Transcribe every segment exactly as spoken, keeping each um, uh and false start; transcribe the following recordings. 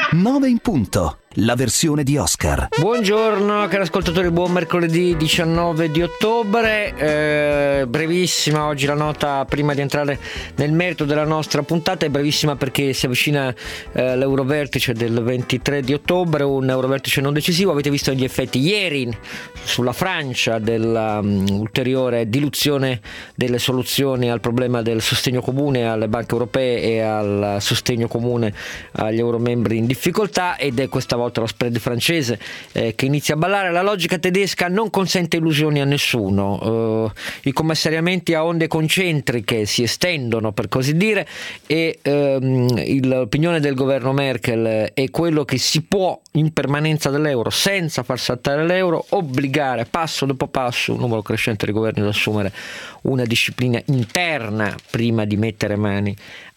nove in punto. La versione di Oscar. Buongiorno cari ascoltatori, buon mercoledì diciannove di ottobre. eh, Brevissima oggi la nota prima di entrare nel merito della nostra puntata. È brevissima perché si avvicina eh, l'Eurovertice del ventitré di ottobre, un Eurovertice non decisivo. Avete visto gli effetti ieri sulla Francia dell'ulteriore um, diluzione delle soluzioni al problema del sostegno comune alle banche europee e al sostegno comune agli euromembri in difficoltà, ed è questa volta lo spread francese eh, che inizia a ballare. La logica tedesca non consente illusioni a nessuno. Uh, i commissariamenti a onde concentriche si estendono, per così dire, e um, l'opinione del governo Merkel è quello che si può, in permanenza dell'euro, senza far saltare l'euro, obbligare passo dopo passo un numero crescente di governi ad assumere una disciplina interna prima di mettere mani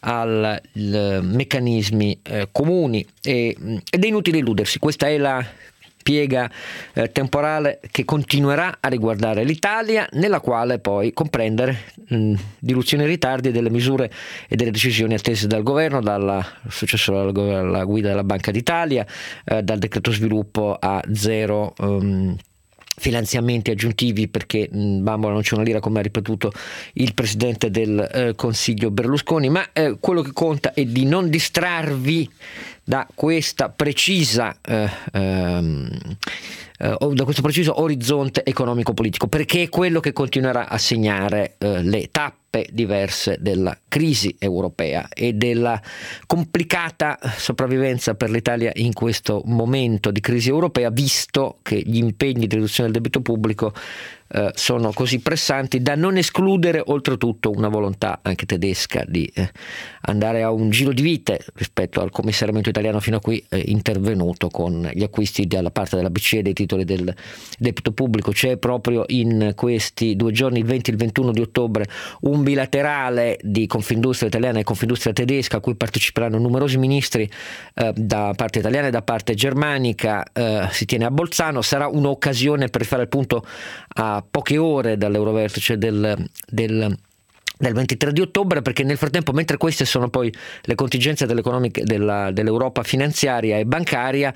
ai meccanismi eh, comuni, e, ed è inutile illudersi. Questa è la piega eh, temporale che continuerà a riguardare l'Italia, nella quale poi comprendere mh, diluzioni e ritardi delle misure e delle decisioni attese dal governo, dal successo alla, alla guida della Banca d'Italia, eh, dal decreto sviluppo a zero um, finanziamenti aggiuntivi, perché mh, bambola non c'è una lira, come ha ripetuto il presidente del eh, Consiglio Berlusconi. Ma eh, quello che conta è di non distrarvi da questa precisa eh, ehm, eh, da questo preciso orizzonte economico-politico, perché è quello che continuerà a segnare eh, le tappe diverse della crisi europea e della complicata sopravvivenza per l'Italia in questo momento di crisi europea, visto che gli impegni di riduzione del debito pubblico eh, sono così pressanti da non escludere oltretutto una volontà anche tedesca di eh, andare a un giro di vite rispetto al commissariamento italiano fino a qui eh, intervenuto con gli acquisti dalla parte della B C E dei titoli del debito pubblico. C'è proprio in questi due giorni, il venti e il ventuno di ottobre, un bilaterale di Confindustria italiana e Confindustria tedesca a cui parteciperanno numerosi ministri eh, da parte italiana e da parte germanica. Eh, si tiene a Bolzano. Sarà un'occasione per fare il punto a poche ore dall'Eurovertice del, del del ventitré di ottobre, perché nel frattempo, mentre queste sono poi le contingenze dell'economica della, dell'Europa finanziaria e bancaria,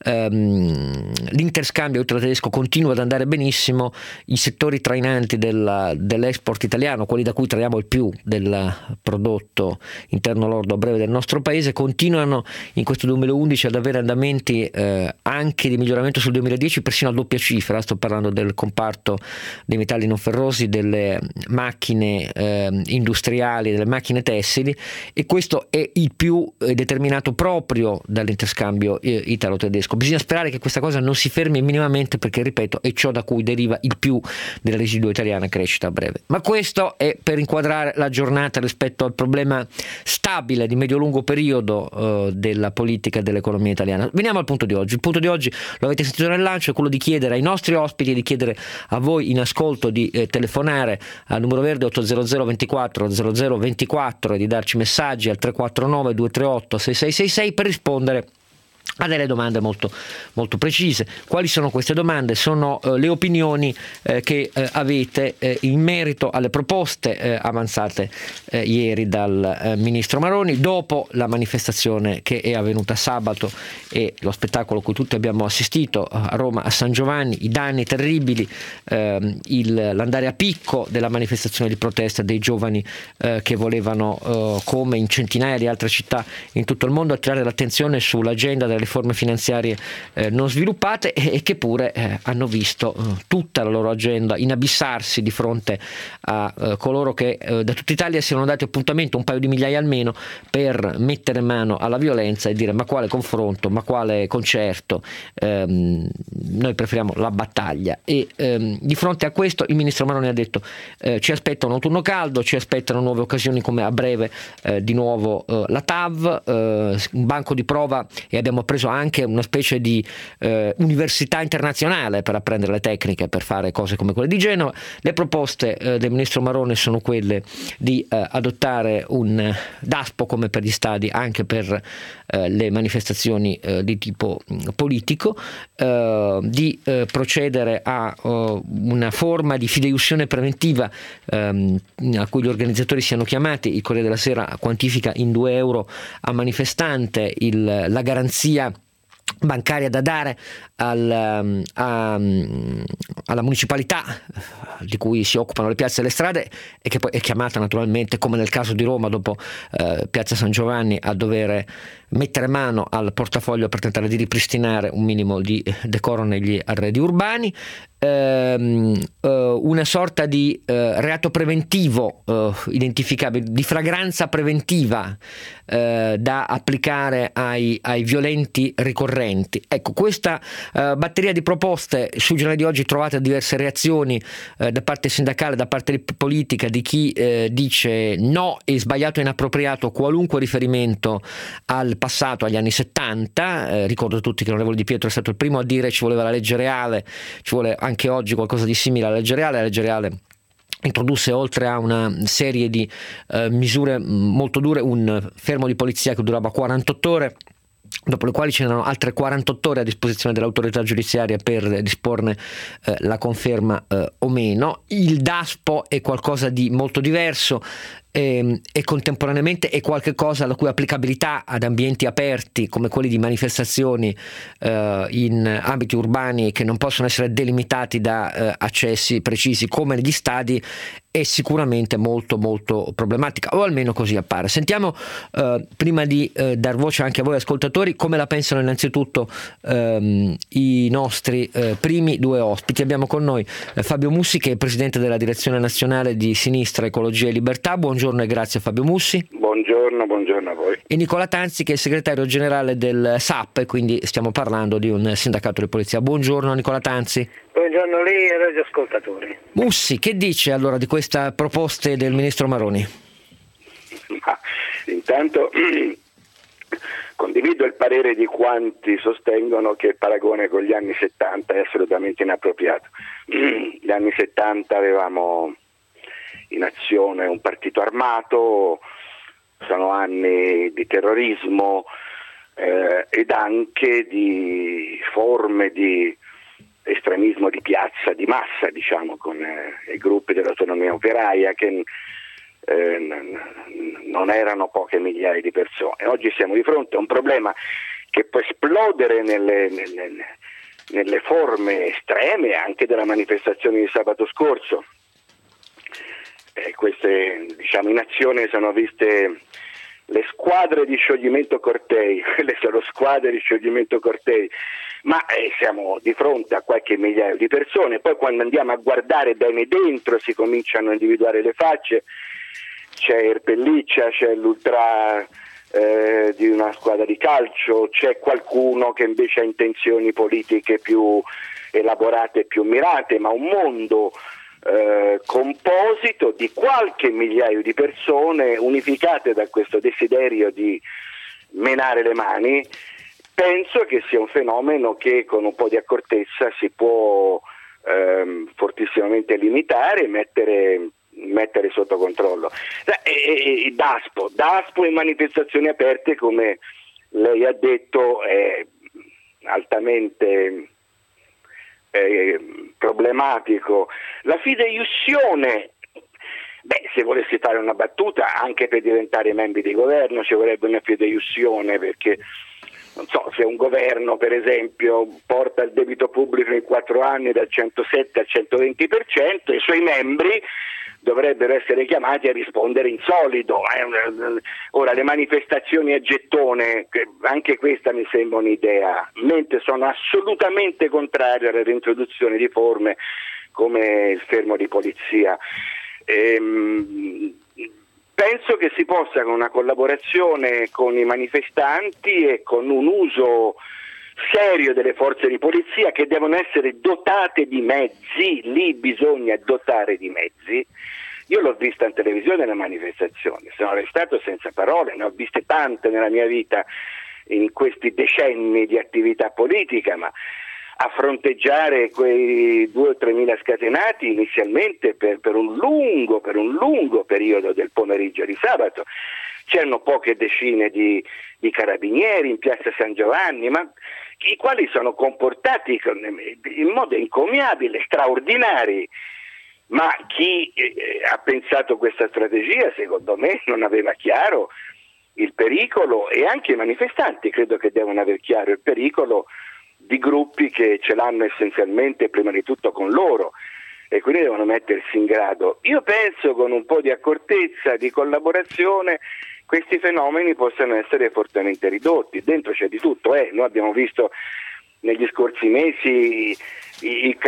ehm, l'interscambio tedesco continua ad andare benissimo. I settori trainanti della, dell'export italiano, quelli da cui traiamo il più del prodotto interno lordo a breve del nostro paese, continuano in questo duemilaundici ad avere andamenti eh, anche di miglioramento sul duemiladieci, persino a doppia cifra. Sto parlando del comparto dei metalli non ferrosi, delle macchine eh, industriali, delle macchine tessili, e questo è il più eh, determinato proprio dall'interscambio eh, italo-tedesco. Bisogna sperare che questa cosa non si fermi minimamente, perché, ripeto, è ciò da cui deriva il più della residuo italiana crescita a breve. Ma questo è per inquadrare la giornata rispetto al problema stabile di medio-lungo periodo eh, della politica e dell'economia italiana. Veniamo al punto di oggi. Il punto di oggi, lo avete sentito nel lancio, è quello di chiedere ai nostri ospiti e di chiedere a voi in ascolto di eh, telefonare al numero verde otto zero zero ventiquattro zero zero ventiquattro e di darci messaggi al tre quattro nove due tre otto sei sei sei sei per rispondere a delle domande molto, molto precise. Quali sono queste domande? Sono eh, le opinioni eh, che eh, avete eh, in merito alle proposte eh, avanzate eh, ieri dal eh, ministro Maroni, dopo la manifestazione che è avvenuta sabato e lo spettacolo a cui tutti abbiamo assistito a Roma, a San Giovanni, i danni terribili, eh, il, l'andare a picco della manifestazione di protesta dei giovani eh, che volevano, eh, come in centinaia di altre città in tutto il mondo, attirare l'attenzione sull'agenda delle riforme finanziarie eh, non sviluppate, e, e che pure eh, hanno visto eh, tutta la loro agenda inabissarsi di fronte a eh, coloro che eh, da tutta Italia si erano dati appuntamento, un paio di migliaia almeno, per mettere mano alla violenza e dire: ma quale confronto, ma quale concerto, ehm, noi preferiamo la battaglia. E ehm, di fronte a questo il ministro Maroni ha detto eh, ci aspetta un autunno caldo, ci aspettano nuove occasioni, come a breve eh, di nuovo eh, la T A V, eh, un banco di prova, e abbiamo preso anche una specie di eh, università internazionale per apprendere le tecniche per fare cose come quelle di Genova. Le proposte eh, del ministro Maroni sono quelle di eh, adottare un DASPO come per gli stadi anche per eh, le manifestazioni eh, di tipo mh, politico, eh, di eh, procedere a uh, una forma di fideiussione preventiva ehm, a cui gli organizzatori siano chiamati. Il Corriere della Sera quantifica in due euro a manifestante il, la garanzia polizia bancaria da dare al, a, alla municipalità di cui si occupano le piazze e le strade, e che poi è chiamata naturalmente, come nel caso di Roma dopo eh, Piazza San Giovanni, a dover mettere mano al portafoglio per tentare di ripristinare un minimo di decoro negli arredi urbani. Ehm, eh, una sorta di eh, reato preventivo eh, identificabile, di fragranza preventiva eh, da applicare ai, ai violenti ricorrenti. Ecco, questa eh, batteria di proposte sul Giornale di oggi trovate diverse reazioni eh, da parte sindacale, da parte politica, di chi eh, dice no, è sbagliato e inappropriato qualunque riferimento al passato, agli anni settanta. Eh, ricordo a tutti che l'onorevole Di Pietro è stato il primo a dire ci voleva la legge reale, ci vuole anche oggi qualcosa di simile alla legge reale. La legge reale introdusse, oltre a una serie di eh, misure molto dure, un fermo di polizia che durava quarantotto ore, dopo le quali c'erano altre quarantotto ore a disposizione dell'autorità giudiziaria per disporne eh, la conferma eh, o meno. Il DASPO è qualcosa di molto diverso e, e contemporaneamente è qualche cosa la cui applicabilità ad ambienti aperti come quelli di manifestazioni eh, in ambiti urbani che non possono essere delimitati da eh, accessi precisi come negli stadi è sicuramente molto molto problematica, o almeno così appare. Sentiamo eh, prima di eh, dar voce anche a voi ascoltatori come la pensano innanzitutto ehm, i nostri eh, primi due ospiti. Abbiamo con noi eh, Fabio Mussi, che è presidente della direzione nazionale di Sinistra, Ecologia e Libertà. Buongiorno e grazie Fabio Mussi. Buongiorno, buongiorno a voi. E Nicola Tanzi, che è segretario generale del S A P, quindi stiamo parlando di un sindacato di polizia. Buongiorno Nicola Tanzi. Buongiorno a lei e ai radioascoltatori. Mussi, che dice allora di queste proposte del ministro Maroni? Ma, intanto condivido il parere di quanti sostengono che il paragone con gli anni settanta è assolutamente inappropriato. Gli anni settanta avevamo in azione un partito armato, sono anni di terrorismo eh, ed anche di forme di estremismo di piazza, di massa, diciamo, con eh, i gruppi dell'autonomia operaia che eh, n- non erano poche migliaia di persone. Oggi siamo di fronte a un problema che può esplodere nelle, nelle, nelle forme estreme anche della manifestazione di sabato scorso. Eh, queste, diciamo, in azione sono viste le squadre di scioglimento cortei, quelle sono squadre di scioglimento cortei, ma eh, siamo di fronte a qualche migliaio di persone. Poi quando andiamo a guardare bene dentro si cominciano a individuare le facce, c'è il pelliccia, c'è l'ultra eh, di una squadra di calcio, c'è qualcuno che invece ha intenzioni politiche più elaborate e più mirate, ma un mondo Eh, composito di qualche migliaio di persone unificate da questo desiderio di menare le mani. Penso che sia un fenomeno che con un po' di accortezza si può ehm, fortissimamente limitare e mettere, mettere sotto controllo. E, e, e DASPO, DASPO in manifestazioni aperte, come lei ha detto, è altamente Eh, problematico. La fideiussione, beh, se volessi fare una battuta, anche per diventare membri di governo ci vorrebbe una fideiussione, perché non so, se un governo per esempio porta il debito pubblico in quattro anni dal centosette al centoventi per cento, i suoi membri dovrebbero essere chiamati a rispondere in solido. Ora, le manifestazioni a gettone, anche questa mi sembra un'idea, mentre sono assolutamente contrario alla reintroduzione di forme come il fermo di polizia. Ehm, penso che si possa, con una collaborazione con i manifestanti e con un uso serio delle forze di polizia, che devono essere dotate di mezzi, lì bisogna dotare di mezzi. Io l'ho vista in televisione le manifestazioni, sono restato senza parole, ne ho viste tante nella mia vita in questi decenni di attività politica, ma a fronteggiare quei due o tremila scatenati inizialmente per, per un lungo, per un lungo periodo del pomeriggio di sabato. C'erano poche decine di, di carabinieri in piazza San Giovanni, ma i quali sono comportati con, in modo encomiabile, straordinari. Ma chi eh, ha pensato questa strategia, secondo me, non aveva chiaro il pericolo, e anche i manifestanti credo che devono aver chiaro il pericolo di gruppi che ce l'hanno essenzialmente prima di tutto con loro e quindi devono mettersi in grado. Io penso con un po' di accortezza, di collaborazione, questi fenomeni possano essere fortemente ridotti. Dentro c'è di tutto, eh. Noi abbiamo visto negli scorsi mesi i, i,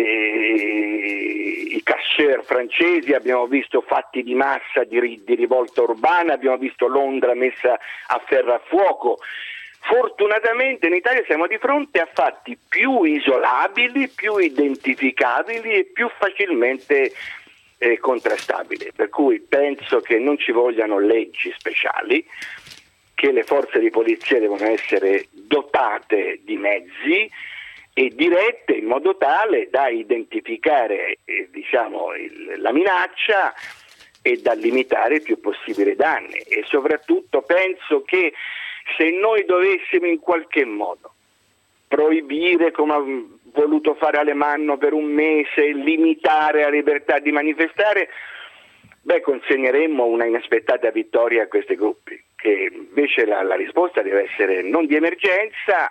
i cashier francesi, abbiamo visto fatti di massa di, di rivolta urbana, abbiamo visto Londra messa a ferro a fuoco. Fortunatamente in Italia siamo di fronte a fatti più isolabili, più identificabili e più facilmente eh, contrastabili, per cui penso che non ci vogliano leggi speciali, che le forze di polizia devono essere dotate di mezzi e dirette in modo tale da identificare eh, diciamo, il, la minaccia e da limitare il più possibile i danni. E soprattutto penso che se noi dovessimo in qualche modo proibire, come ha voluto fare Alemanno per un mese, limitare la libertà di manifestare, beh, consegneremmo una inaspettata vittoria a questi gruppi, che invece la, la risposta deve essere non di emergenza,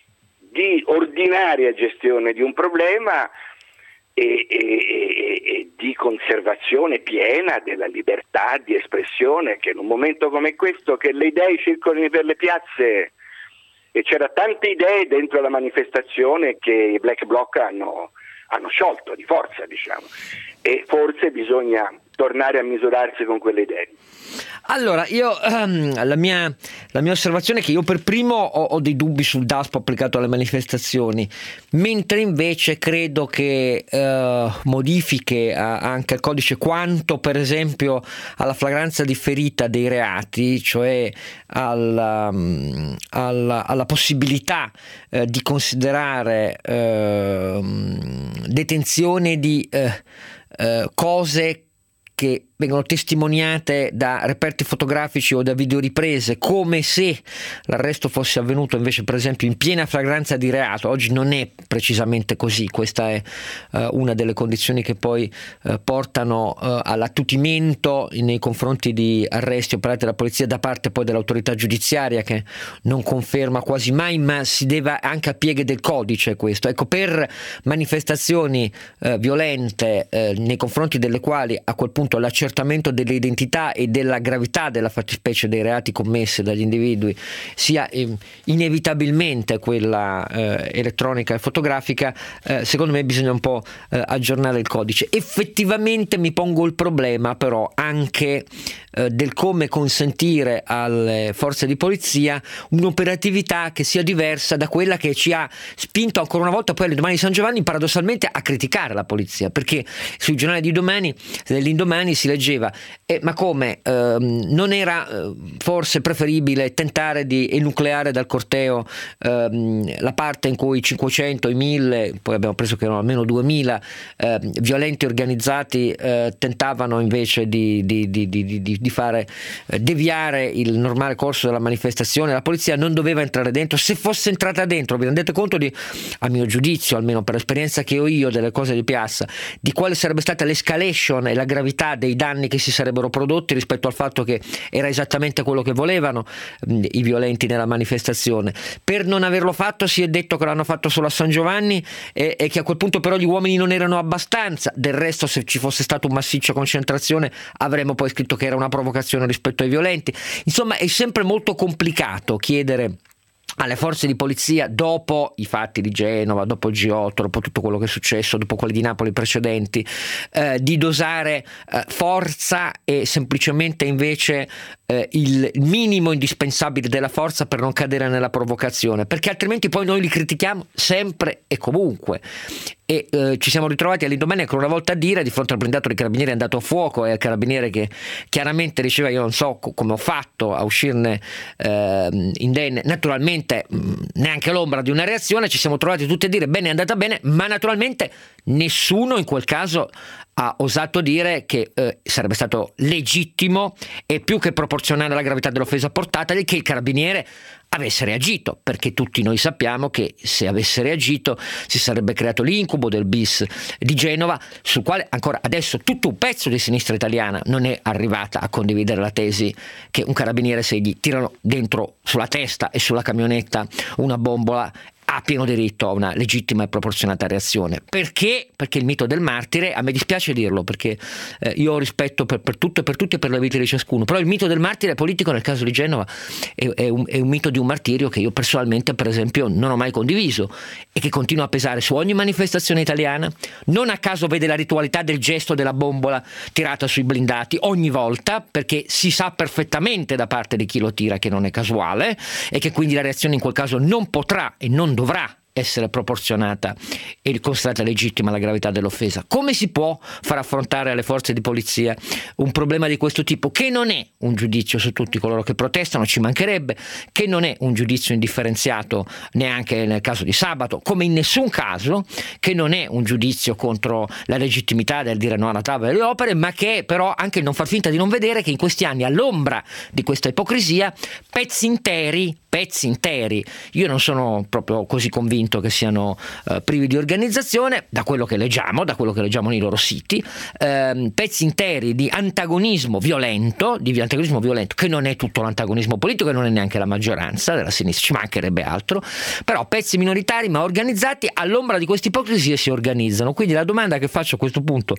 di ordinaria gestione di un problema e, e, e, e di conservazione piena della libertà di espressione, che in un momento come questo, che le idee circolino per le piazze, e c'era tante idee dentro la manifestazione che i Black Bloc hanno, hanno sciolto di forza, diciamo, e forse bisogna tornare a misurarsi con quelle idee. Allora, io um, la, mia, la mia osservazione è che io per primo ho, ho dei dubbi sul Daspo applicato alle manifestazioni, mentre invece credo che uh, modifiche a, anche al codice quanto per esempio alla flagranza differita dei reati, cioè alla, um, alla, alla possibilità uh, di considerare uh, detenzione di uh, uh, cose che vengono testimoniate da reperti fotografici o da videoriprese, come se l'arresto fosse avvenuto invece per esempio in piena flagranza di reato. Oggi non è precisamente così, questa è uh, una delle condizioni che poi uh, portano uh, all'attutimento nei confronti di arresti operati dalla polizia da parte poi dell'autorità giudiziaria, che non conferma quasi mai, ma si deve anche a pieghe del codice questo. Ecco, per manifestazioni uh, violente uh, nei confronti delle quali a quel punto l'accertamento delle identità e della gravità della fattispecie dei reati commessi dagli individui sia eh, inevitabilmente quella eh, elettronica e fotografica, eh, secondo me bisogna un po' eh, aggiornare il codice. Effettivamente mi pongo il problema però anche eh, del come consentire alle forze di polizia un'operatività che sia diversa da quella che ci ha spinto ancora una volta poi alle Domani di San Giovanni paradossalmente a criticare la polizia, perché sui giornali di domani, dell'indomani si leggeva eh, ma come ehm, non era eh, forse preferibile tentare di enucleare dal corteo ehm, la parte in cui i cinquecento, i mille, poi abbiamo preso che erano almeno duemila eh, violenti organizzati eh, tentavano invece di, di, di, di, di, di fare eh, deviare il normale corso della manifestazione. La polizia non doveva entrare dentro. Se fosse entrata dentro, vi rendete conto di, a mio giudizio, almeno per l'esperienza che ho io delle cose di piazza, di quale sarebbe stata l'escalation e la gravità dei danni che si sarebbero prodotti rispetto al fatto che era esattamente quello che volevano mh, i violenti nella manifestazione. Per non averlo fatto si è detto che l'hanno fatto solo a San Giovanni e, e che a quel punto però gli uomini non erano abbastanza. Del resto, se ci fosse stata una massiccia concentrazione avremmo poi scritto che era una provocazione rispetto ai violenti. Insomma, è sempre molto complicato chiedere alle forze di polizia, dopo i fatti di Genova, dopo il G otto, dopo tutto quello che è successo, dopo quelli di Napoli precedenti, eh, di dosare eh, forza e semplicemente invece eh, il minimo indispensabile della forza per non cadere nella provocazione, perché altrimenti poi noi li critichiamo sempre e comunque. E eh, ci siamo ritrovati all'indomani ancora una volta a dire, di fronte al blindato dei carabinieri andato a fuoco e al carabiniere che chiaramente diceva io non so co- come ho fatto a uscirne eh, indenne, naturalmente mh, neanche l'ombra di una reazione, ci siamo trovati tutti a dire bene, è andata bene, ma naturalmente nessuno in quel caso ha osato dire che eh, sarebbe stato legittimo e più che proporzionale alla gravità dell'offesa portatagli che il carabiniere avesse reagito, perché tutti noi sappiamo che se avesse reagito si sarebbe creato l'incubo del bis di Genova, sul quale ancora adesso tutto un pezzo di sinistra italiana non è arrivata a condividere la tesi che un carabiniere, se gli tirano dentro sulla testa e sulla camionetta una bombola, ha pieno diritto a una legittima e proporzionata reazione. Perché? Perché il mito del martire, a me dispiace dirlo, perché eh, io ho rispetto per, per tutto e per tutti e per la vita di ciascuno, però il mito del martire politico nel caso di Genova è, è, un, è un mito di un martirio che io personalmente, per esempio, non ho mai condiviso e che continua a pesare su ogni manifestazione italiana. Non a caso vede la ritualità del gesto della bombola tirata sui blindati ogni volta, perché si sa perfettamente da parte di chi lo tira che non è casuale e che quindi la reazione in quel caso non potrà e non dovrà essere proporzionata e considerata legittima alla gravità dell'offesa. Come si può far affrontare alle forze di polizia un problema di questo tipo, che non è un giudizio su tutti coloro che protestano, ci mancherebbe, che non è un giudizio indifferenziato neanche nel caso di sabato, come in nessun caso, che non è un giudizio contro la legittimità del dire no alla tavola delle opere, ma che è però anche il non far finta di non vedere che in questi anni, all'ombra di questa ipocrisia, pezzi interi pezzi interi, io non sono proprio così convinto che siano eh, privi di organizzazione, da quello che leggiamo, da quello che leggiamo nei loro siti, ehm, pezzi interi di antagonismo violento, di antagonismo violento, che non è tutto l'antagonismo politico e non è neanche la maggioranza della sinistra, ci mancherebbe altro, però pezzi minoritari ma organizzati all'ombra di queste ipocrisie si organizzano. Quindi la domanda che faccio a questo punto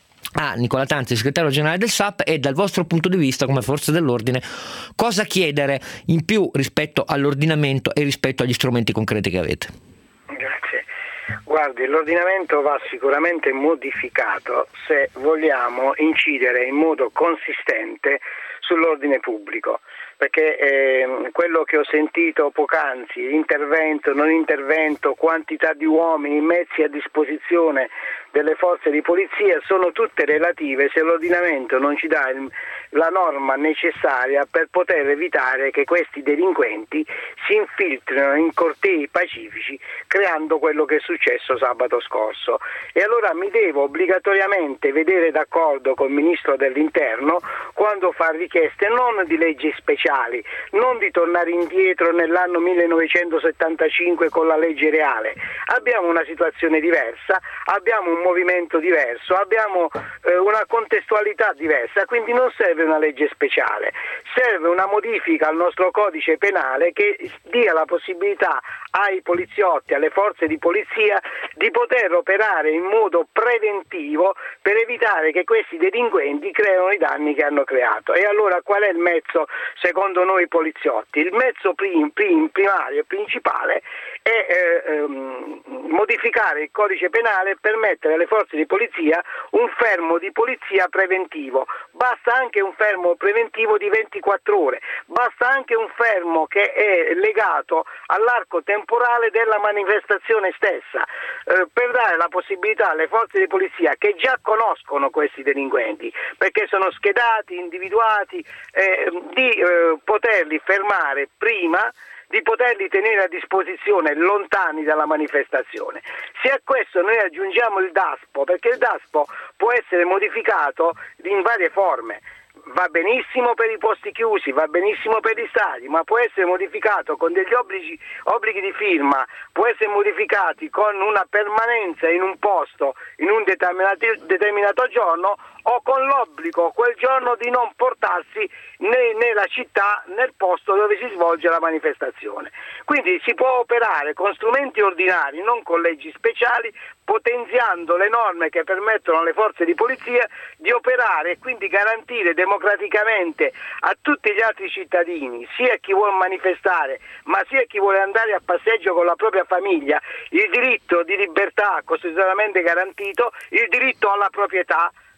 a Nicola Tanzi, segretario generale del S A P, e dal vostro punto di vista come forze dell'ordine cosa chiedere in più rispetto all'ordinamento e rispetto agli strumenti concreti che avete? Grazie. Guardi, l'ordinamento va sicuramente modificato se vogliamo incidere in modo consistente sull'ordine pubblico, perché eh, quello che ho sentito poc'anzi, intervento, non intervento, quantità di uomini, mezzi a disposizione delle forze di polizia sono tutte relative se l'ordinamento non ci dà il, la norma necessaria per poter evitare che questi delinquenti si infiltrino in cortei pacifici creando quello che è successo sabato scorso. E allora mi devo obbligatoriamente vedere d'accordo col Ministro dell'Interno quando fa richieste non di leggi speciali, non di tornare indietro nell'anno millenovecentosettantacinque con la legge reale. Abbiamo una situazione diversa, abbiamo un movimento diverso, abbiamo eh, una contestualità diversa, quindi non serve una legge speciale, serve una modifica al nostro codice penale che dia la possibilità ai poliziotti, alle forze di polizia di poter operare in modo preventivo per evitare che questi delinquenti creino i danni che hanno creato. E allora qual è il mezzo secondo noi poliziotti? Il mezzo prim, prim, primario e principale è eh, ehm, modificare il codice penale per mettere alle forze di polizia un fermo di polizia preventivo. Basta anche un fermo preventivo di ventiquattro ore, basta anche un fermo che è legato all'arco temporale della manifestazione stessa, eh, per dare la possibilità alle forze di polizia che già conoscono questi delinquenti, perché sono schedati, individuati, eh, di eh, poterli fermare prima, di poterli tenere a disposizione lontani dalla manifestazione. Se a questo noi aggiungiamo il DASPO, perché il DASPO può essere modificato in varie forme, va benissimo per i posti chiusi, va benissimo per gli stadi, ma può essere modificato con degli obblighi, obblighi di firma, può essere modificati con una permanenza in un posto in un determinato, determinato giorno, o con l'obbligo quel giorno di non portarsi né nella città, nel posto dove si svolge la manifestazione. Quindi si può operare con strumenti ordinari, non con leggi speciali, potenziando le norme che permettono alle forze di polizia di operare e quindi garantire democraticamente a tutti gli altri cittadini, sia chi vuole manifestare ma sia chi vuole andare a passeggio con la propria famiglia, il diritto di libertà costituzionalmente garantito, il diritto alla proprietà,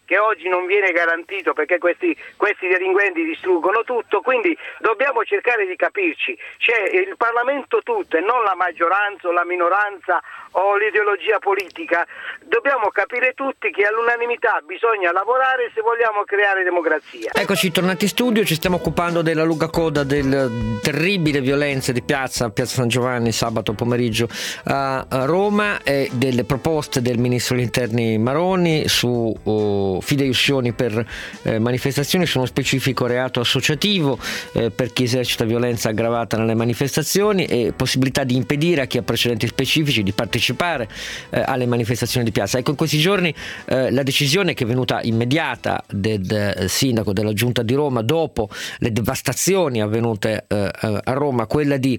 che oggi non viene garantito perché questi, questi delinquenti distruggono tutto, quindi dobbiamo cercare di capirci, c'è il Parlamento tutto e non la maggioranza o la minoranza o l'ideologia politica, dobbiamo capire tutti che all'unanimità bisogna lavorare se vogliamo creare democrazia. Eccoci tornati in studio, ci stiamo occupando della lunga coda delle terribili violenze di piazza, piazza San Giovanni sabato pomeriggio a Roma e delle proposte del ministro degli interni Maroni su oh, fideiussioni per eh, manifestazioni, su uno specifico reato associativo eh, per chi esercita violenza aggravata nelle manifestazioni e possibilità di impedire a chi ha precedenti specifici di partecipare eh, alle manifestazioni di piazza. Ecco, in questi giorni eh, la decisione che è venuta immediata del, del sindaco della Giunta di Roma dopo le devastazioni avvenute eh, a Roma, quella di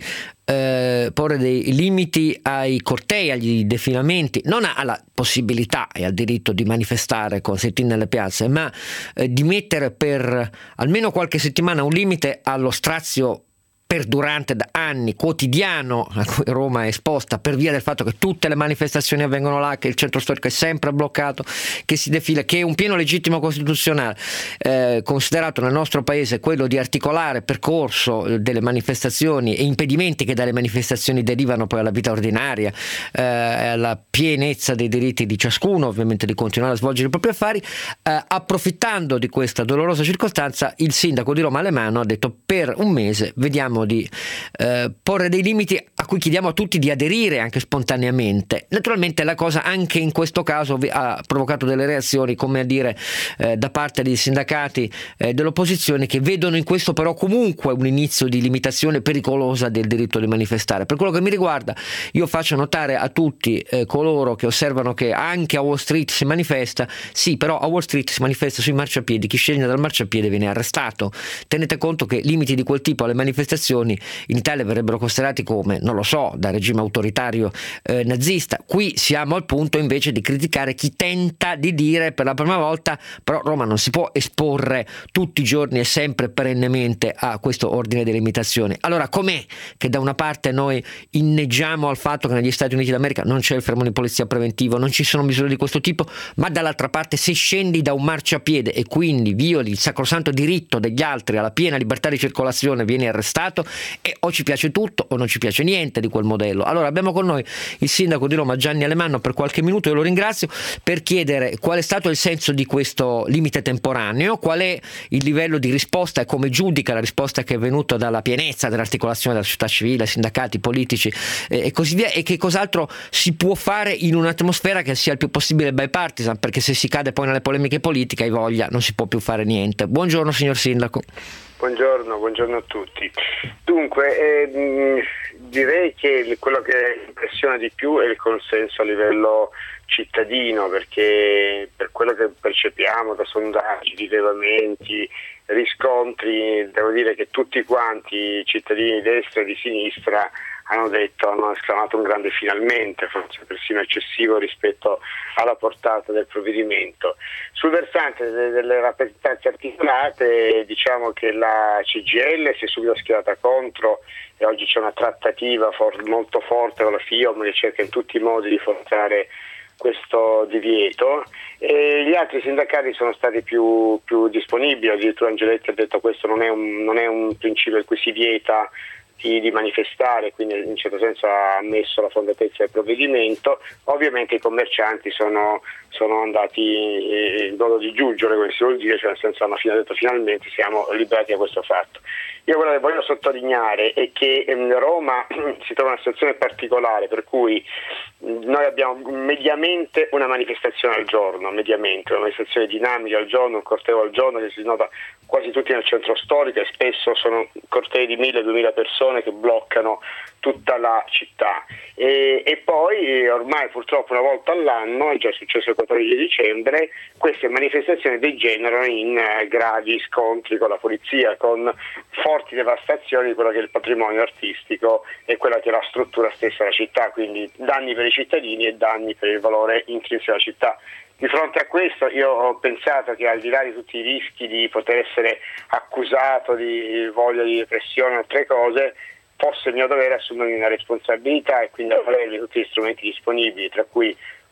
eh, porre dei limiti ai cortei, agli defilamenti, non alla possibilità e al diritto di manifestare con sit-in nelle piazze, ma eh, di mettere per almeno qualche settimana un limite allo strazio perdurante da anni, quotidiano, a cui Roma è esposta per via del fatto che tutte le manifestazioni avvengono là, che il centro storico è sempre bloccato, che si defila, che è un pieno legittimo costituzionale eh, considerato nel nostro paese quello di articolare percorso delle manifestazioni e impedimenti che dalle manifestazioni derivano poi alla vita ordinaria, eh, alla pienezza dei diritti di ciascuno, ovviamente di continuare a svolgere i propri affari. Eh, approfittando di questa dolorosa circostanza, il sindaco di Roma Alemanno ha detto: per un mese vediamo di eh, porre dei limiti a cui chiediamo a tutti di aderire anche spontaneamente. Naturalmente la cosa anche in questo caso ha provocato delle reazioni, come a dire, eh, da parte dei sindacati eh, dell'opposizione, che vedono in questo però comunque un inizio di limitazione pericolosa del diritto di manifestare. Per quello che mi riguarda, io faccio notare a tutti eh, coloro che osservano che anche a Wall Street si manifesta, sì, però a Wall Street si manifesta sui marciapiedi, chi scende dal marciapiede viene arrestato. Tenete conto che limiti di quel tipo alle manifestazioni in Italia verrebbero considerati come, non lo so, da regime autoritario eh, nazista. Qui siamo al punto invece di criticare chi tenta di dire per la prima volta: però Roma non si può esporre tutti i giorni e sempre perennemente a questo ordine di limitazioni. Allora com'è che da una parte noi inneggiamo al fatto che negli Stati Uniti d'America non c'è il fermo di polizia preventivo, non ci sono misure di questo tipo, ma dall'altra parte se scendi da un marciapiede e quindi violi il sacrosanto diritto degli altri alla piena libertà di circolazione vieni arrestato, e o ci piace tutto o non ci piace niente di quel modello. Allora abbiamo con noi il sindaco di Roma Gianni Alemanno per qualche minuto, io lo ringrazio, per chiedere qual è stato il senso di questo limite temporaneo, qual è il livello di risposta e come giudica la risposta che è venuta dalla pienezza dell'articolazione della società civile, sindacati, politici eh, e così via, e che cos'altro si può fare in un'atmosfera che sia il più possibile bipartisan, perché se si cade poi nelle polemiche politiche, hai voglia, non si può più fare niente. Buongiorno signor sindaco. Buongiorno, buongiorno a tutti. Dunque, eh, direi che quello che impressiona di più è il consenso a livello cittadino, perché per quello che percepiamo da sondaggi, rilevamenti, riscontri, devo dire che tutti quanti, cittadini di destra e di sinistra, hanno detto, hanno esclamato un grande finalmente, forse persino eccessivo rispetto alla portata del provvedimento. Sul versante delle rappresentanze articolate, diciamo che la C G I L si è subito schierata contro e oggi c'è una trattativa for- molto forte con la FIOM che cerca in tutti i modi di forzare questo divieto, e gli altri sindacati sono stati più, più disponibili. Addirittura Angeletti ha detto che questo non è un, non è un principio in cui si vieta Di, di manifestare, quindi in un certo senso ha ammesso la fondatezza del provvedimento. Ovviamente i commercianti sono, sono andati in modo di giuggiole, come si vuol dire, cioè nel senso hanno detto finalmente siamo liberati da questo fatto. Io quello che voglio sottolineare è che Roma si trova in una situazione particolare, per cui noi abbiamo mediamente una manifestazione al giorno, mediamente una manifestazione dinamica al giorno, un corteo al giorno che si nota quasi tutti nel centro storico, e spesso sono cortei di mille duemila persone che bloccano tutta la città, e, e poi ormai purtroppo una volta all'anno, è già successo il quattordici dicembre, queste manifestazioni degenerano in eh, gravi scontri con la polizia, con forti devastazioni di quello che è il patrimonio artistico e quella che è la struttura stessa della città, quindi danni per i cittadini e danni per il valore intrinseco della città. Di fronte a questo io ho pensato che, al di là di tutti i rischi di poter essere accusato di voglia di repressione o altre cose, fosse il mio dovere assumermi una responsabilità e quindi avere tutti gli strumenti disponibili, tra cui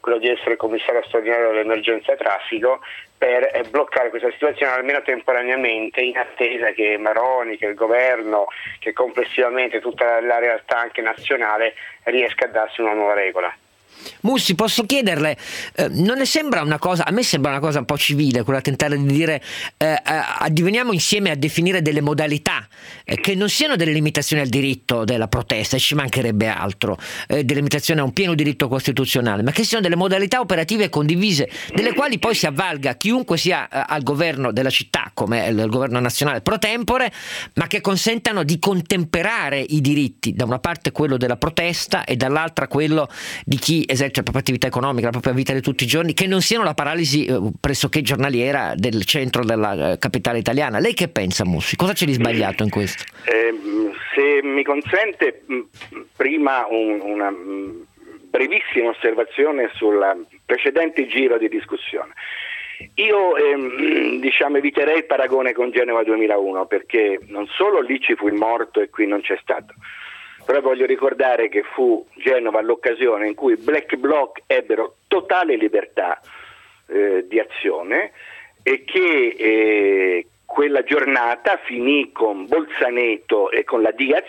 quello di essere commissario straordinario dell'emergenza traffico, per eh, bloccare questa situazione almeno temporaneamente, in attesa che Maroni, che il governo, che complessivamente tutta la realtà anche nazionale riesca a darsi una nuova regola. Mussi, posso chiederle, eh, non le sembra una cosa, a me sembra una cosa un po' civile quella tentare di dire eh, eh, addiveniamo insieme a definire delle modalità eh, che non siano delle limitazioni al diritto della protesta, e ci mancherebbe altro, eh, delle limitazioni a un pieno diritto costituzionale, ma che siano delle modalità operative condivise, delle quali poi si avvalga chiunque sia eh, al governo della città, come il, il governo nazionale pro tempore, ma che consentano di contemperare i diritti, da una parte quello della protesta e dall'altra quello di chi esercita la propria attività economica, la propria vita di tutti i giorni, che non siano la paralisi eh, pressoché giornaliera del centro della eh, capitale italiana. Lei che pensa, Mussi? Cosa c'è di sbagliato in questo? Eh, se mi consente, prima un, una brevissima osservazione sul precedente giro di discussione. Io ehm, diciamo eviterei il paragone con Genova duemilauno, perché non solo lì ci fu il morto e qui non c'è stato, però voglio ricordare che fu Genova l'occasione in cui i Black Bloc ebbero totale libertà eh, di azione, e che eh, quella giornata finì con Bolzaneto e con la Diaz,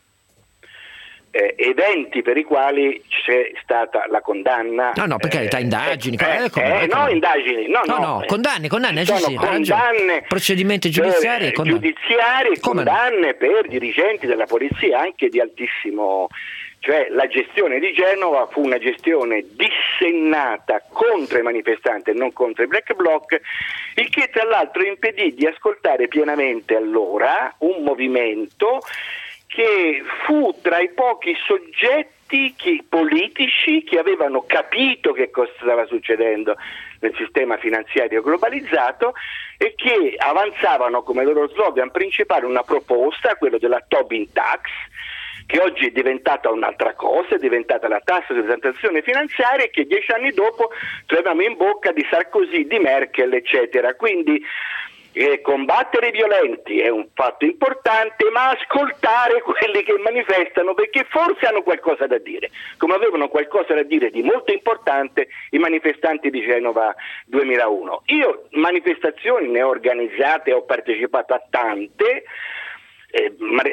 eh, eventi per i quali c'è stata la condanna. No, no, per carità, eh, indagini. Eh, eh, come, eh, no, indagini. No, no, no, no eh, condanne, condanne, sì, sono sì, condanne, procedimenti giudiziari e condanne. Giudiziari e come condanne no? per dirigenti della polizia anche di altissimo. Cioè la gestione di Genova fu una gestione dissennata contro i manifestanti e non contro i Black Bloc, il che tra l'altro impedì di ascoltare pienamente allora un movimento che fu tra i pochi soggetti che, politici che avevano capito che cosa stava succedendo nel sistema finanziario globalizzato e che avanzavano come loro slogan principale una proposta, quello della Tobin Tax, che oggi è diventata un'altra cosa, è diventata la tassa sulle transazioni finanziarie, che dieci anni dopo troviamo in bocca di Sarkozy, di Merkel, eccetera. Quindi eh, combattere i violenti è un fatto importante, ma ascoltare quelli che manifestano, perché forse hanno qualcosa da dire, come avevano qualcosa da dire di molto importante i manifestanti di Genova duemilauno. Io manifestazioni ne ho organizzate, ho partecipato a tante, Eh,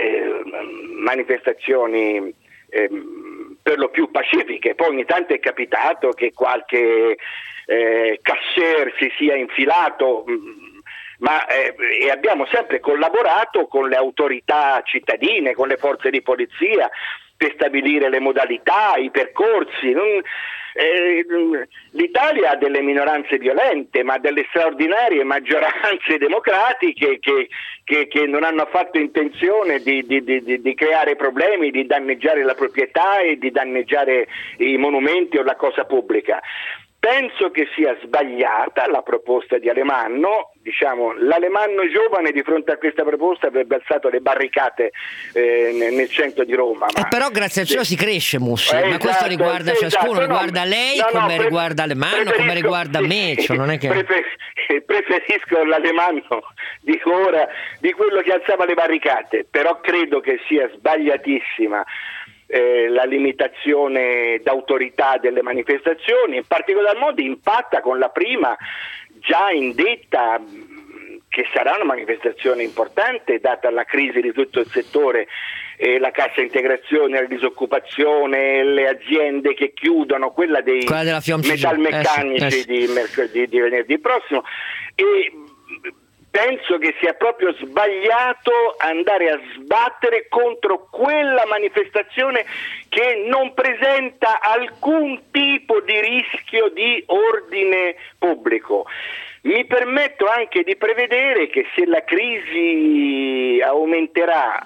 manifestazioni eh, per lo più pacifiche, poi ogni tanto è capitato che qualche eh, cashier si sia infilato, ma eh, e abbiamo sempre collaborato con le autorità cittadine, con le forze di polizia per stabilire le modalità, i percorsi. Non, Eh, l'Italia ha delle minoranze violente, ma delle straordinarie maggioranze democratiche che, che, che non hanno affatto intenzione di, di, di, di creare problemi, di danneggiare la proprietà e di danneggiare i monumenti o la cosa pubblica. Penso che sia sbagliata la proposta di Alemanno, diciamo l'Alemanno giovane di fronte a questa proposta avrebbe alzato le barricate eh, nel centro di Roma. Ma... Eh, però grazie al cielo si cresce, Mussi, eh, ma questo esatto, riguarda esatto, ciascuno, no, riguarda lei no, no, come pre- riguarda Alemanno, come riguarda me, cioè non è che... Prefer- preferisco l'Alemanno di ora, di quello che alzava le barricate, però credo che sia sbagliatissima Eh, la limitazione d'autorità delle manifestazioni, in particolar modo impatta con la prima già indetta, che sarà una manifestazione importante data la crisi di tutto il settore, eh, la cassa integrazione, la disoccupazione, le aziende che chiudono, quella dei quella metalmeccanici eh sì, eh sì. di mercoledì, di venerdì prossimo, e penso che sia proprio sbagliato andare a sbattere contro quella manifestazione che non presenta alcun tipo di rischio di ordine pubblico. Mi permetto anche di prevedere che se la crisi aumenterà,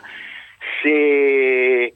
se,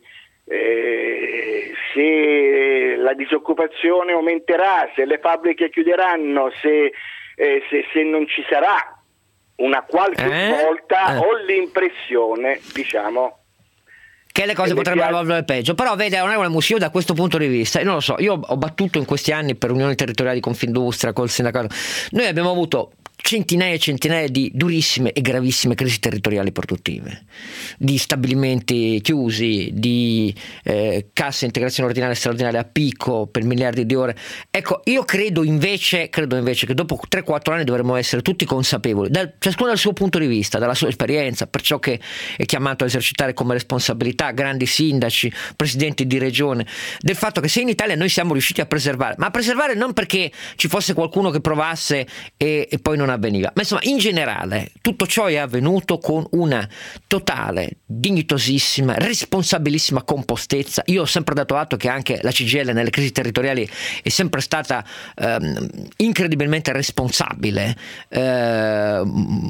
eh, se la disoccupazione aumenterà, se le fabbriche chiuderanno, se, eh, se, se non ci sarà una qualche eh? volta, eh. ho l'impressione, diciamo, che le cose potrebbero evolvere peggio. Però vede, onorevole Mussi, io da questo punto di vista, io non lo so, io ho battuto in questi anni per Unione Territoriale di Confindustria, col sindacato, noi abbiamo avuto centinaia e centinaia di durissime e gravissime crisi territoriali produttive, di stabilimenti chiusi, di eh, casse integrazione ordinaria e straordinaria a picco per miliardi di ore. Ecco, io credo invece, credo invece che dopo tre quattro anni dovremmo essere tutti consapevoli, da, ciascuno dal suo punto di vista, dalla sua esperienza, per ciò che è chiamato a esercitare come responsabilità, grandi sindaci, presidenti di regione, del fatto che se in Italia noi siamo riusciti a preservare, ma a preservare non perché ci fosse qualcuno che provasse e, e poi non avveniva, ma insomma in generale tutto ciò è avvenuto con una totale, dignitosissima, responsabilissima compostezza. Io ho sempre dato atto che anche la C G I L nelle crisi territoriali è sempre stata ehm, incredibilmente responsabile, ehm,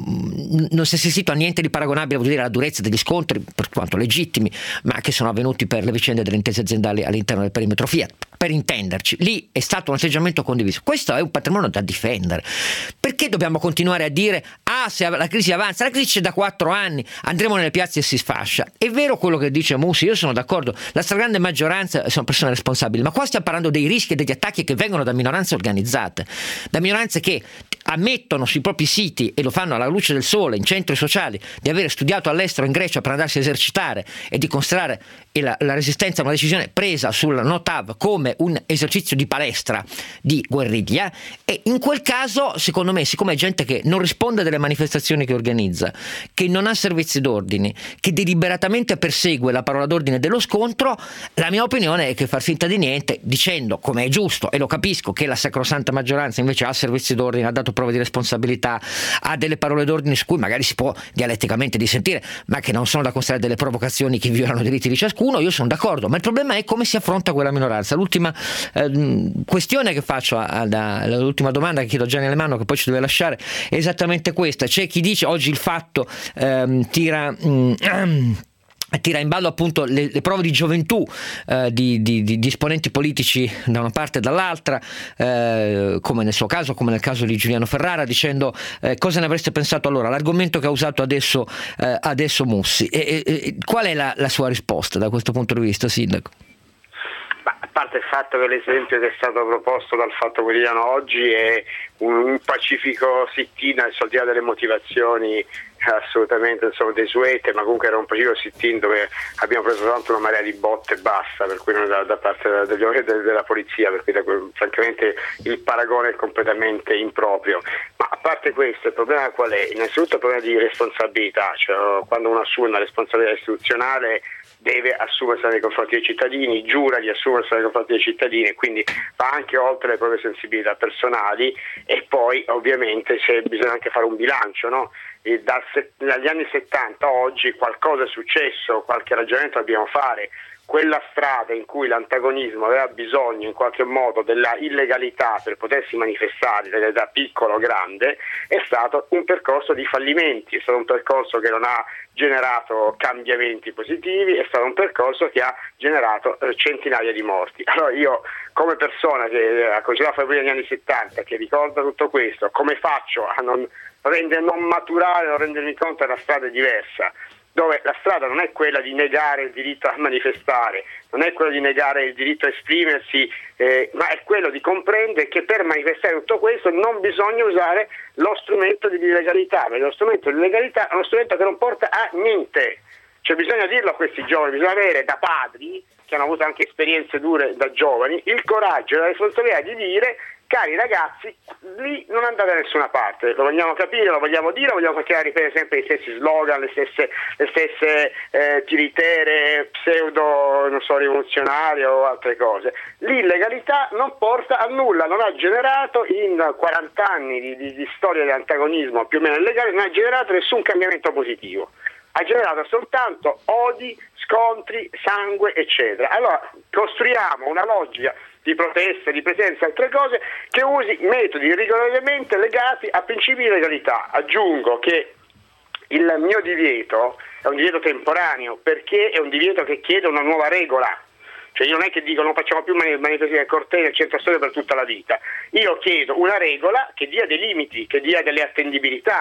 non si è assistito a niente di paragonabile, vuol dire, alla durezza degli scontri, per quanto legittimi, ma che sono avvenuti per le vicende delle intese aziendali all'interno del perimetro Fiat, per intenderci. Lì è stato un atteggiamento condiviso. Questo è un patrimonio da difendere. Perché dobbiamo continuare a dire ah, se la crisi avanza, la crisi c'è da quattro anni, andremo nelle piazze e si sfascia? È vero quello che dice Mussi, io sono d'accordo, la stragrande maggioranza sono persone responsabili, ma qua stiamo parlando dei rischi e degli attacchi che vengono da minoranze organizzate, da minoranze che ammettono sui propri siti, e lo fanno alla luce del sole in centri sociali, di avere studiato all'estero in Grecia per andarsi a esercitare e di considerare la, la resistenza a una decisione presa sul no-TAV come un esercizio di palestra di guerriglia. E in quel caso, secondo me, siccome è gente che non risponde delle manifestazioni che organizza, che non ha servizi d'ordine, che deliberatamente persegue la parola d'ordine dello scontro, la mia opinione è che far finta di niente, dicendo, come è giusto, e lo capisco, che la sacrosanta maggioranza invece ha servizi d'ordine, ha dato prove di responsabilità, ha delle parole d'ordine su cui magari si può dialetticamente dissentire, ma che non sono da considerare delle provocazioni che violano i diritti di ciascuno, io sono d'accordo, ma il problema è come si affronta quella minoranza. L'ultima eh, questione che faccio, a, a, l'ultima domanda che chiedo a Gianni Alemanno, che poi ci deve lasciare, è esattamente questa. C'è chi dice oggi il Fatto ehm, tira mm, tira in ballo appunto le, le prove di gioventù eh, di, di, di esponenti politici da una parte e dall'altra, eh, come nel suo caso, come nel caso di Giuliano Ferrara, dicendo eh, cosa ne avreste pensato allora, l'argomento che ha usato adesso, eh, adesso Mussi. E, e, qual è la, la sua risposta da questo punto di vista, Sindaco? Ma a parte il fatto che l'esempio che è stato proposto dal Fatto Quotidiano oggi è un, un pacifico sit-in, al di là delle motivazioni assolutamente insomma desuete, ma comunque era un pacifico sit-in dove abbiamo preso tanto una marea di botte e basta, per cui non da, da parte degli organi della polizia, per cui da, francamente il paragone è completamente improprio. Ma a parte questo, il problema qual è? Innanzitutto il problema di responsabilità, cioè quando uno assume una responsabilità istituzionale deve assumersela nei confronti dei cittadini, giura di assumersela nei confronti dei cittadini, e quindi va anche oltre le proprie sensibilità personali. E poi ovviamente c'è, bisogna anche fare un bilancio, no? E dal, dagli anni settanta a oggi qualcosa è successo, qualche ragionamento dobbiamo fare. Quella strada in cui l'antagonismo aveva bisogno in qualche modo della illegalità per potersi manifestare, da piccolo o grande, è stato un percorso di fallimenti, è stato un percorso che non ha generato cambiamenti positivi, è stato un percorso che ha generato eh, centinaia di morti. Allora io, come persona che ha cominciato a fare prima negli anni settanta, che ricorda tutto questo, come faccio a non, rende, non maturare, non rendermi conto che la strada è diversa? Dove la strada non è quella di negare il diritto a manifestare, non è quello di negare il diritto a esprimersi, eh, ma è quello di comprendere che per manifestare tutto questo non bisogna usare lo strumento di illegalità, perché lo strumento di illegalità è uno strumento che non porta a niente. Cioè bisogna dirlo a questi giovani, bisogna avere da padri, che hanno avuto anche esperienze dure da giovani, il coraggio e la responsabilità di dire: cari ragazzi, lì non andate da nessuna parte, lo vogliamo capire, lo vogliamo dire, vogliamo continuare a ripetere sempre gli stessi slogan, le stesse, le stesse eh, tiritere pseudo, non so, rivoluzionarie o altre cose. L'illegalità non porta a nulla, non ha generato in quaranta anni di, di, di storia di antagonismo più o meno illegale, non ha generato nessun cambiamento positivo. Ha generato soltanto odi, scontri, sangue, eccetera. Allora costruiamo una logica di protesta, di presenza e altre cose che usi metodi rigorosamente legati a principi di legalità. Aggiungo che il mio divieto è un divieto temporaneo, perché è un divieto che chiede una nuova regola. Cioè io non è che dico non facciamo più manifestazioni al cortile del centro storico per tutta la vita. Io chiedo una regola che dia dei limiti, che dia delle attendibilità.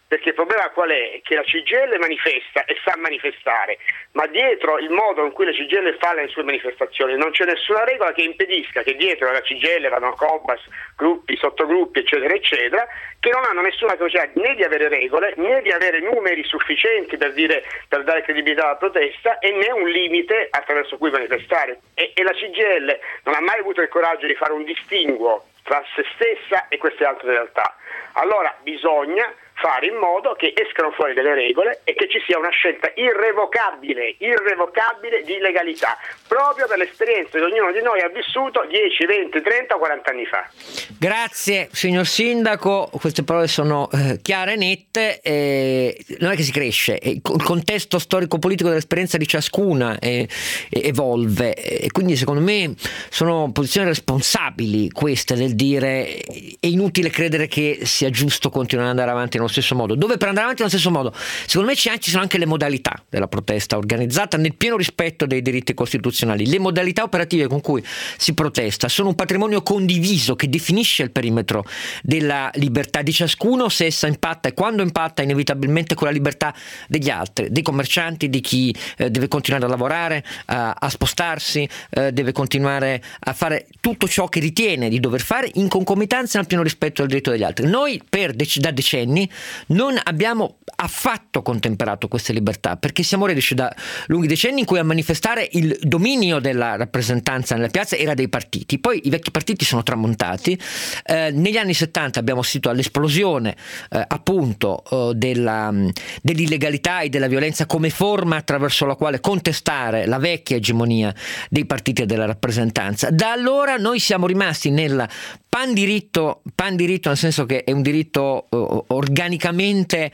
Perché il problema qual è? Che la C G I L manifesta e sa manifestare, ma dietro il modo in cui la C G I L fa le sue manifestazioni non c'è nessuna regola che impedisca che dietro la C G I L vadano Cobas, gruppi, sottogruppi, eccetera, eccetera, che non hanno nessuna capacità né di avere regole, né di avere numeri sufficienti per dire, per dare credibilità alla protesta, e né un limite attraverso cui manifestare. E, e la C G I L non ha mai avuto il coraggio di fare un distinguo tra se stessa e queste altre realtà. Allora bisogna fare in modo che escano fuori delle regole e che ci sia una scelta irrevocabile, irrevocabile di legalità, proprio per l'esperienza che ognuno di noi ha vissuto dieci, venti, trenta, quaranta anni fa. Grazie signor Sindaco, queste parole sono eh, chiare e nette. Eh, non è che si cresce, eh, il contesto storico-politico dell'esperienza di ciascuna eh, eh, evolve, e quindi secondo me sono posizioni responsabili queste, del dire è inutile credere che sia giusto continuare ad andare avanti nello stesso modo. Dove per andare avanti nello stesso modo, secondo me ci sono anche le modalità della protesta organizzata nel pieno rispetto dei diritti costituzionali. Le modalità operative con cui si protesta sono un patrimonio condiviso che definisce il perimetro della libertà di ciascuno, se essa impatta e quando impatta inevitabilmente con la libertà degli altri, dei commercianti, di chi eh, deve continuare a lavorare, a, a spostarsi, eh, deve continuare a fare tutto ciò che ritiene di dover fare in concomitanza nel pieno rispetto del diritto degli altri. Noi per dec- da decenni non abbiamo affatto contemperato queste libertà, perché siamo reduci da lunghi decenni in cui a manifestare il dominio della rappresentanza nelle piazze era dei partiti. Poi i vecchi partiti sono tramontati. Eh, negli anni settanta abbiamo assistito all'esplosione eh, appunto eh, della, dell'illegalità e della violenza come forma attraverso la quale contestare la vecchia egemonia dei partiti e della rappresentanza. Da allora noi siamo rimasti nel pan diritto, pan diritto nel senso che è un diritto uh, organicamente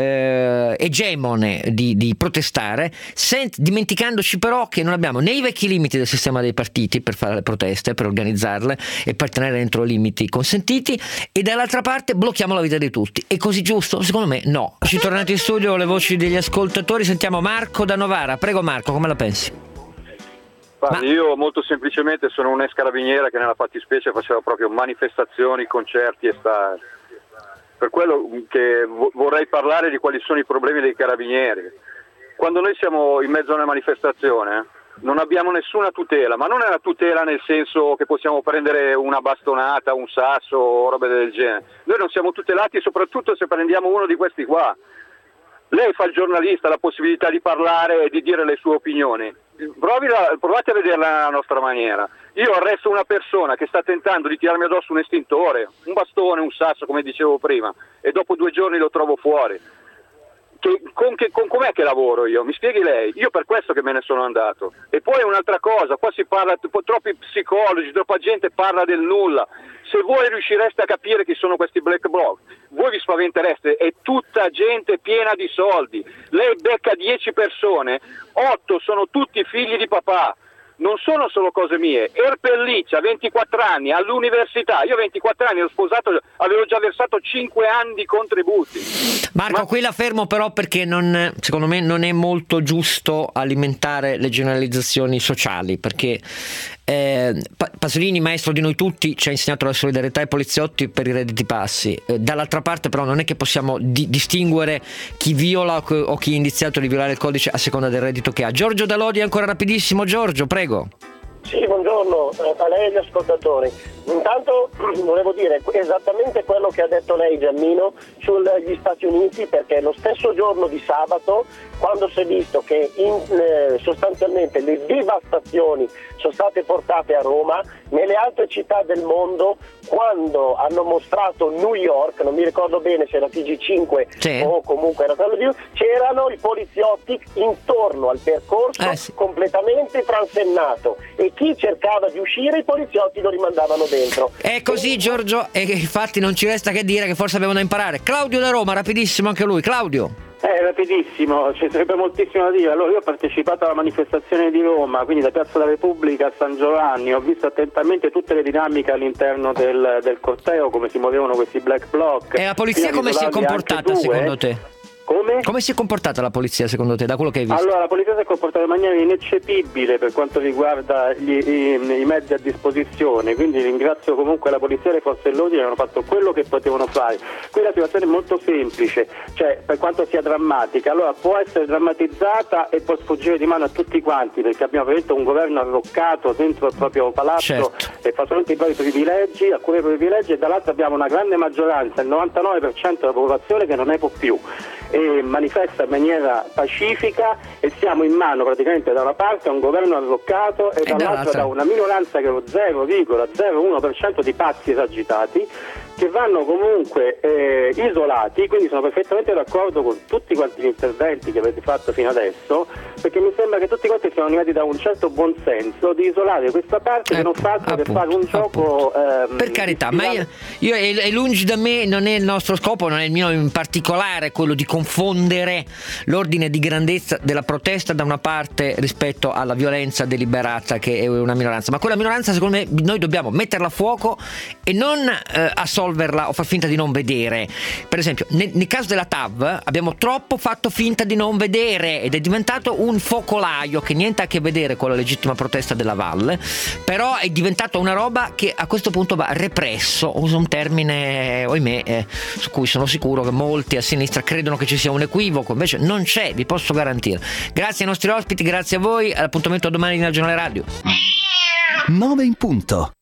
uh, egemone di, di protestare, sen- dimenticandoci però che non abbiamo né i vecchi limiti del sistema dei partiti per fare le proteste, per organizzarle e per tenere dentro i limiti consentiti, e dall'altra parte blocchiamo la vita di tutti. È così giusto? Secondo me no. Ci tornati in studio le voci degli ascoltatori, sentiamo Marco da Novara. Prego Marco, come la pensi? Ma io molto semplicemente sono un ex carabiniere che nella fattispecie faceva proprio manifestazioni, concerti e sta... Per quello che vorrei parlare di quali sono i problemi dei carabinieri. Quando noi siamo in mezzo a una manifestazione non abbiamo nessuna tutela, ma non è una tutela nel senso che possiamo prendere una bastonata, un sasso o robe del genere. Noi non siamo tutelati soprattutto se prendiamo uno di questi qua. Lei fa il giornalista, ha la possibilità di parlare e di dire le sue opinioni. Provi la, provate a vederla nella nostra maniera. Io arresto una persona che sta tentando di tirarmi addosso un estintore, un bastone, un sasso, come dicevo prima, e dopo due giorni lo trovo fuori. Che, con, che, con com'è che lavoro io? Mi spieghi lei? Io per questo che me ne sono andato. E poi un'altra cosa, qua si parla, troppi psicologi, troppa gente parla del nulla. Se voi riuscireste a capire chi sono questi black bloc, voi vi spaventereste, è tutta gente piena di soldi. Lei becca dieci persone, otto sono tutti figli di papà. Non sono solo cose mie. Erpelliccia ha ventiquattro anni, all'università. Io a ventiquattro anni ero sposato, avevo già versato cinque anni di contributi. Marco, Ma... qui la fermo però perché non, secondo me non è molto giusto alimentare le generalizzazioni sociali, perché eh, Pasolini, maestro di noi tutti, ci ha insegnato la solidarietà ai poliziotti per i redditi bassi. Eh, dall'altra parte però non è che possiamo di- distinguere chi viola o chi è indiziato di violare il codice a seconda del reddito che ha. Giorgio da Lodi, ancora rapidissimo. Giorgio, prego. Sì, buongiorno a lei e agli ascoltatori. Intanto volevo dire esattamente quello che ha detto lei, Giannino, sugli Stati Uniti, perché lo stesso giorno di sabato, quando si è visto che in, eh, sostanzialmente le devastazioni sono state portate a Roma, nelle altre città del mondo, quando hanno mostrato New York, non mi ricordo bene se era T G cinque sì. o comunque era quello di c'erano i poliziotti intorno al percorso eh, sì. completamente transennato, e chi cercava di uscire i poliziotti lo rimandavano dentro. È così, Giorgio, e infatti non ci resta che dire che forse abbiamo da imparare. Claudio da Roma, rapidissimo anche lui. Claudio. Eh, rapidissimo, ci sarebbe moltissimo da dire. Allora, io ho partecipato alla manifestazione di Roma, quindi da Piazza della Repubblica a San Giovanni, ho visto attentamente tutte le dinamiche all'interno del, del corteo, come si muovevano questi black bloc. E la polizia come si è comportata secondo te? Come? Come si è comportata la polizia secondo te, da quello che hai visto? Allora, la polizia si è comportata in maniera ineccepibile per quanto riguarda gli, i, i mezzi a disposizione, quindi ringrazio comunque la polizia e le forze dell'ordine che hanno fatto quello che potevano fare. Qui la situazione è molto semplice, cioè per quanto sia drammatica, allora può essere drammatizzata e può sfuggire di mano a tutti quanti, perché abbiamo veramente un governo arroccato dentro il proprio palazzo, certo, e fa solamente i propri privilegi, alcuni privilegi, e dall'altro abbiamo una grande maggioranza, il novantanove per cento della popolazione, che non ne può più e manifesta in maniera pacifica, e siamo in mano praticamente da una parte a un governo arroccato e, e dall'altra da una minoranza che è lo zero virgola zero uno per cento di pazzi esagitati, che vanno comunque eh, isolati. Quindi sono perfettamente d'accordo con tutti quanti gli interventi che avete fatto fino adesso, perché mi sembra che tutti quanti siano animati da un certo buonsenso di isolare questa parte, eh, che non fa altro che fare un gioco ehm, per carità, ma io, io è, è lungi da me, non è il nostro scopo, non è il mio in particolare quello di confondere l'ordine di grandezza della protesta da una parte rispetto alla violenza deliberata che è una minoranza, ma quella minoranza secondo me noi dobbiamo metterla a fuoco e non eh, assolverla o far finta di non vedere. Per esempio nel, nel caso della T A V abbiamo troppo fatto finta di non vedere ed è diventato un focolaio che niente ha a che vedere con la legittima protesta della Valle, però è diventato una roba che a questo punto va represso. Uso un termine, ohimè, eh, su cui sono sicuro che molti a sinistra credono che ci sia un equivoco, invece non c'è, vi posso garantire. Grazie ai nostri ospiti, grazie a voi, all'appuntamento domani nel Giornale Radio. nove in punto.